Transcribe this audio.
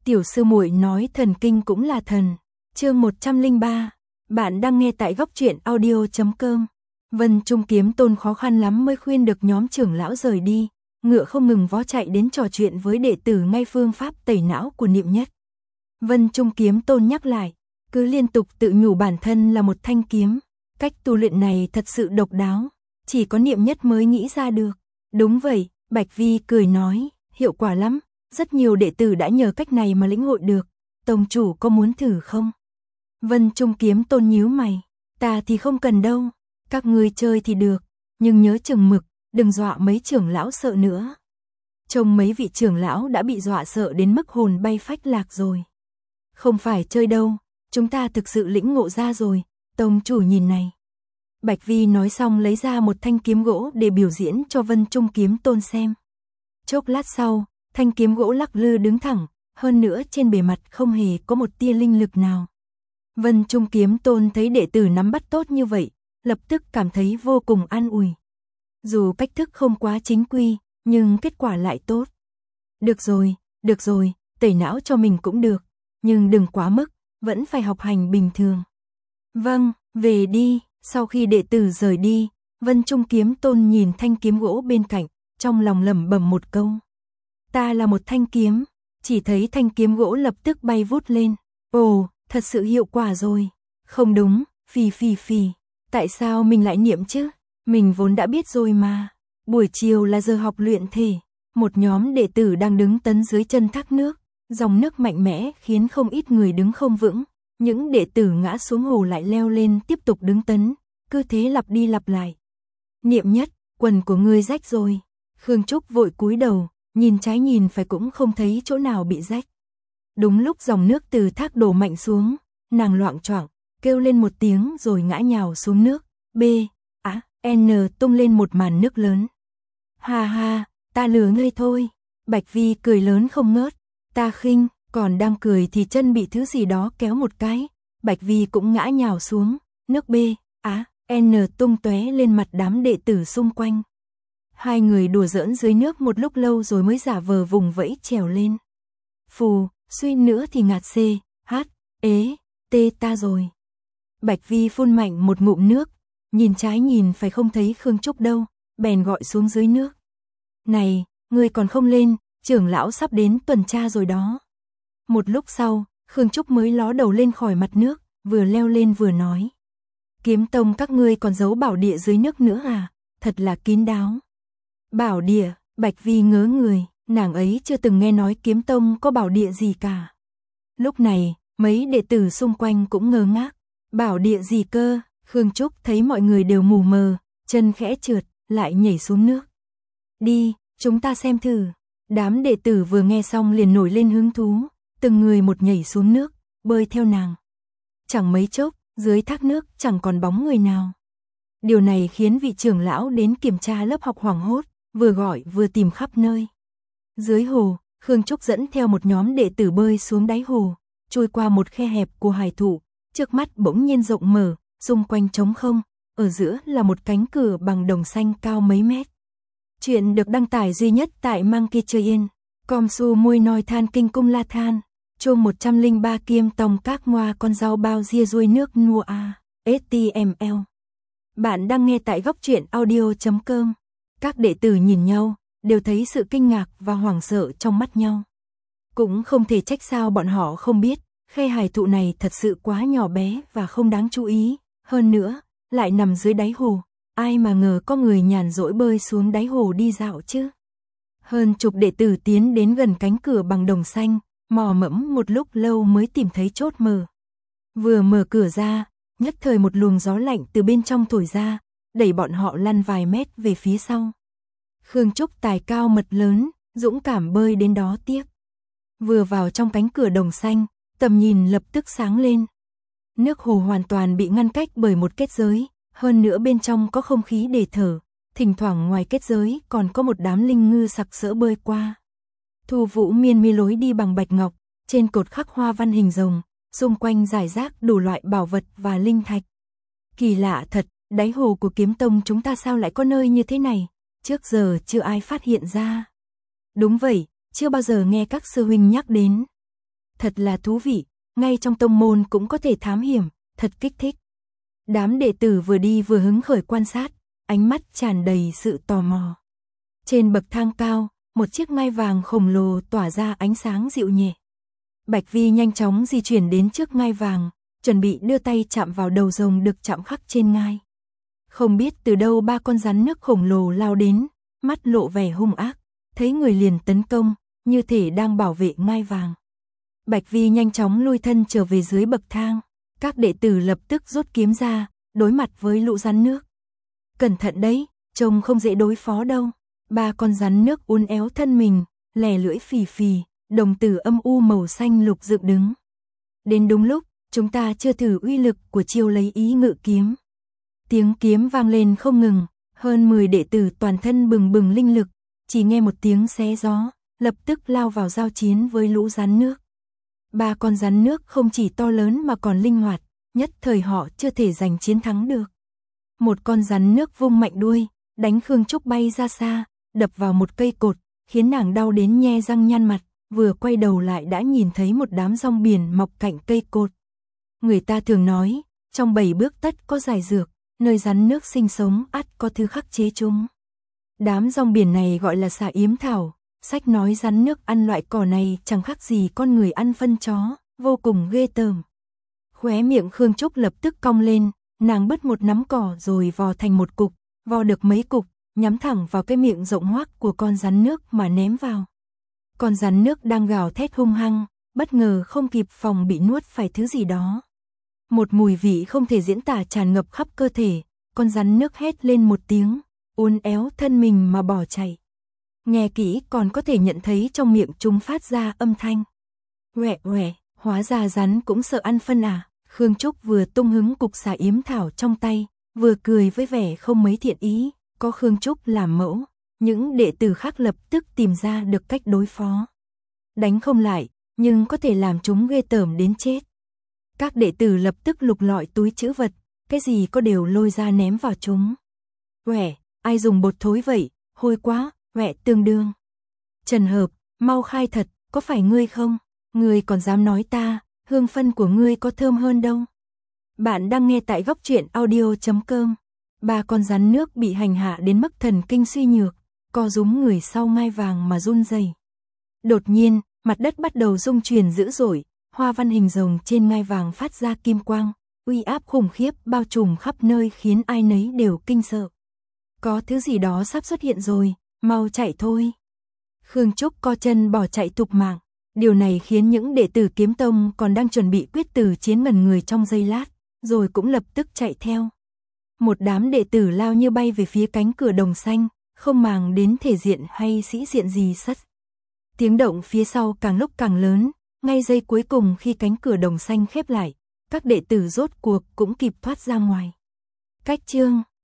Tiểu sư muội nói thần kinh cũng là thần. Chương 103. Bạn đang nghe tại góc truyện audio.com. Vân Trung Kiếm Tôn khó khăn lắm mới khuyên được nhóm trưởng lão rời đi, ngựa không ngừng vó chạy đến trò chuyện với đệ tử ngay phương pháp tẩy não của Niệm Nhất. Vân Trung Kiếm Tôn nhắc lại, cứ liên tục tự nhủ bản thân là một thanh kiếm, cách tu luyện này thật sự độc đáo, chỉ có Niệm Nhất mới nghĩ ra được. Đúng vậy, Bạch Vi cười nói, hiệu quả lắm, rất nhiều đệ tử đã nhờ cách này mà lĩnh hội được, tông chủ có muốn thử không? Vân Trung Kiếm Tôn nhíu mày, ta thì không cần đâu, các ngươi chơi thì được, nhưng nhớ chừng mực, đừng dọa mấy trưởng lão sợ nữa. Trông mấy vị trưởng lão đã bị dọa sợ đến mức hồn bay phách lạc rồi. Không phải chơi đâu, chúng ta thực sự lĩnh ngộ ra rồi, tông chủ nhìn này. Bạch Vi nói xong lấy ra một thanh kiếm gỗ để biểu diễn cho Vân Trung Kiếm Tôn xem. Chốc lát sau, thanh kiếm gỗ lắc lư đứng thẳng, hơn nữa trên bề mặt không hề có một tia linh lực nào. Vân Trung Kiếm Tôn thấy đệ tử nắm bắt tốt như vậy, lập tức cảm thấy vô cùng an ủi. Dù cách thức không quá chính quy, nhưng kết quả lại tốt. Được rồi, tẩy não cho mình cũng được, nhưng đừng quá mức, vẫn phải học hành bình thường. Vâng, về đi. Sau khi đệ tử rời đi, Vân Trung Kiếm Tôn nhìn thanh kiếm gỗ bên cạnh, trong lòng lẩm bẩm một câu. Ta là một thanh kiếm, chỉ thấy thanh kiếm gỗ lập tức bay vút lên. Ồ, thật sự hiệu quả rồi. Không đúng, phì. Tại sao mình lại niệm chứ? Mình vốn đã biết rồi mà. Buổi chiều là giờ học luyện thể. Một nhóm đệ tử đang đứng tấn dưới chân thác nước. Dòng nước mạnh mẽ khiến không ít người đứng không vững. Những đệ tử ngã xuống hồ lại leo lên tiếp tục đứng tấn. Cứ thế lặp đi lặp lại. Niệm Nhất, quần của ngươi rách rồi. Khương Trúc vội cúi đầu, nhìn trái nhìn phải cũng không thấy chỗ nào bị rách. Đúng lúc dòng nước từ thác đổ mạnh xuống, nàng loạng choạng kêu lên một tiếng rồi ngã nhào xuống nước. N tung lên một màn nước lớn. Ha, ta lừa ngươi thôi. Bạch Vi cười lớn không ngớt. Ta khinh, còn đang cười thì chân bị thứ gì đó kéo một cái. Bạch Vi cũng ngã nhào xuống, nước N tung tóe lên mặt đám đệ tử xung quanh. Hai người đùa giỡn dưới nước một lúc lâu rồi mới giả vờ vùng vẫy trèo lên. Phù, suy nữa thì ngạt ta rồi. Bạch Vi phun mạnh một ngụm nước, nhìn trái nhìn phải không thấy Khương Trúc đâu, bèn gọi xuống dưới nước. Này, ngươi còn không lên, trưởng lão sắp đến tuần tra rồi đó. Một lúc sau, Khương Trúc mới ló đầu lên khỏi mặt nước, vừa leo lên vừa nói. Kiếm tông các ngươi còn giấu bảo địa dưới nước nữa à, thật là kín đáo. Bảo địa, Bạch Vi ngớ người, nàng ấy chưa từng nghe nói kiếm tông có bảo địa gì cả. Lúc này, mấy đệ tử xung quanh cũng ngơ ngác. Bảo địa gì cơ? Khương Trúc thấy mọi người đều mù mờ, chân khẽ trượt, lại nhảy xuống nước. Đi, chúng ta xem thử. Đám đệ tử vừa nghe xong liền nổi lên hứng thú, từng người một nhảy xuống nước, bơi theo nàng. Chẳng mấy chốc, dưới thác nước chẳng còn bóng người nào. Điều này khiến vị trưởng lão đến kiểm tra lớp học hoảng hốt, vừa gọi vừa tìm khắp nơi. Dưới hồ, Khương Trúc dẫn theo một nhóm đệ tử bơi xuống đáy hồ, trôi qua một khe hẹp của hải thụ, trước mắt bỗng nhiên rộng mở, xung quanh trống không, ở giữa là một cánh cửa bằng đồng xanh cao mấy mét. Chuyện được đăng tải duy nhất tại Monkey Chơi Yên, com su mui noi than kinh cung la than, chương 103 kiêm tòng các ngoa con rau bao ria ruôi nước nua a, HTML. Bạn đang nghe tại góc truyện audio.com. Các đệ tử nhìn nhau, đều thấy sự kinh ngạc và hoảng sợ trong mắt nhau. Cũng không thể trách sao bọn họ không biết, khe hải thụ này thật sự quá nhỏ bé và không đáng chú ý, hơn nữa, lại nằm dưới đáy hồ, ai mà ngờ có người nhàn rỗi bơi xuống đáy hồ đi dạo chứ. Hơn chục đệ tử tiến đến gần cánh cửa bằng đồng xanh, mò mẫm một lúc lâu mới tìm thấy chốt mở. Vừa mở cửa ra, nhất thời một luồng gió lạnh từ bên trong thổi ra, đẩy bọn họ lăn vài mét về phía sau. Khương Trúc tài cao mật lớn, dũng cảm bơi đến đó tiếp. Vừa vào trong cánh cửa đồng xanh, tầm nhìn lập tức sáng lên. Nước hồ hoàn toàn bị ngăn cách bởi một kết giới, hơn nữa bên trong có không khí để thở, thỉnh thoảng ngoài kết giới còn có một đám linh ngư sặc sỡ bơi qua. Thu Vũ Miên mi lối đi bằng bạch ngọc, trên cột khắc hoa văn hình rồng, xung quanh rải rác đủ loại bảo vật và linh thạch. Kỳ lạ thật, đáy hồ của kiếm tông chúng ta sao lại có nơi như thế này, trước giờ chưa ai phát hiện ra. Đúng vậy, chưa bao giờ nghe các sư huynh nhắc đến. thật là thú vị, ngay trong tông môn cũng có thể thám hiểm, thật kích thích. Đám đệ tử vừa đi vừa hứng khởi quan sát, ánh mắt tràn đầy sự tò mò. Trên bậc thang cao, một chiếc ngai vàng khổng lồ tỏa ra ánh sáng dịu nhẹ. Bạch Vi nhanh chóng di chuyển đến trước ngai vàng, chuẩn bị đưa tay chạm vào đầu rồng được chạm khắc trên ngai. Không biết từ đâu ba con rắn nước khổng lồ lao đến, mắt lộ vẻ hung ác, thấy người liền tấn công, như thể đang bảo vệ ngai vàng. Bạch Vi nhanh chóng lui thân trở về dưới bậc thang, các đệ tử lập tức rút kiếm ra, đối mặt với lũ rắn nước. Cẩn thận đấy, trông không dễ đối phó đâu. Ba con rắn nước uốn éo thân mình, lè lưỡi phì phì, đồng tử âm u màu xanh lục dựng đứng. Đến đúng lúc, chúng ta chưa thử uy lực của chiêu lấy ý ngự kiếm. Tiếng kiếm vang lên không ngừng, hơn 10 đệ tử toàn thân bừng bừng linh lực, chỉ nghe một tiếng xé gió, lập tức lao vào giao chiến với lũ rắn nước. Ba con rắn nước không chỉ to lớn mà còn linh hoạt, nhất thời họ chưa thể giành chiến thắng được. Một con rắn nước vung mạnh đuôi, đánh Khương Trúc bay ra xa, đập vào một cây cột, khiến nàng đau đến nhe răng nhăn mặt, vừa quay đầu lại đã nhìn thấy một đám rong biển mọc cạnh cây cột. Người ta thường nói, trong 7 bước tất có giải dược, nơi rắn nước sinh sống ắt có thứ khắc chế chúng. Đám rong biển này gọi là xà yếm thảo, sách nói rắn nước ăn loại cỏ này chẳng khác gì con người ăn phân chó, vô cùng ghê tởm. Khóe miệng Khương Trúc lập tức cong lên, nàng bứt một nắm cỏ rồi vò thành một cục, vò được mấy cục, nhắm thẳng vào cái miệng rộng hoác của con rắn nước mà ném vào. Con rắn nước đang gào thét hung hăng, bất ngờ không kịp phòng bị nuốt phải thứ gì đó. Một mùi vị không thể diễn tả tràn ngập khắp cơ thể, con rắn nước hét lên một tiếng, uốn éo thân mình mà bỏ chạy. Nghe kỹ còn có thể nhận thấy trong miệng chúng phát ra âm thanh. Uẹ uẹ, hóa ra rắn cũng sợ ăn phân à. Khương Trúc vừa tung hứng cục xà yếm thảo trong tay, vừa cười với vẻ không mấy thiện ý, có Khương Trúc làm mẫu, những đệ tử khác lập tức tìm ra được cách đối phó. Đánh không lại, nhưng có thể làm chúng ghê tởm đến chết. Các đệ tử lập tức lục lọi túi trữ vật, cái gì có đều lôi ra ném vào chúng. Uẻ, ai dùng bột thối vậy, hôi quá, uẻ tương đương. Trần Hợp, mau khai thật, có phải ngươi không? Ngươi còn dám nói ta, hương phân của ngươi có thơm hơn đâu. Bạn đang nghe tại góc truyện audio.com. Ba con rắn nước bị hành hạ đến mức thần kinh suy nhược, co rúm người sau ngai vàng mà run rẩy. Đột nhiên, mặt đất bắt đầu rung chuyển dữ dội, hoa văn hình rồng trên ngai vàng phát ra kim quang, uy áp khủng khiếp bao trùm khắp nơi khiến ai nấy đều kinh sợ. Có thứ gì đó sắp xuất hiện rồi, mau chạy thôi. Khương Trúc co chân bỏ chạy thục mạng. Điều này khiến những đệ tử Kiếm Tông còn đang chuẩn bị quyết tử chiến ngẩn người trong giây lát, rồi cũng lập tức chạy theo. Một đám đệ tử lao như bay về phía cánh cửa đồng xanh, không màng đến thể diện hay sĩ diện gì sất. Tiếng động phía sau càng lúc càng lớn, ngay giây cuối cùng khi cánh cửa đồng xanh khép lại, các đệ tử rốt cuộc cũng kịp thoát ra ngoài. Cách chương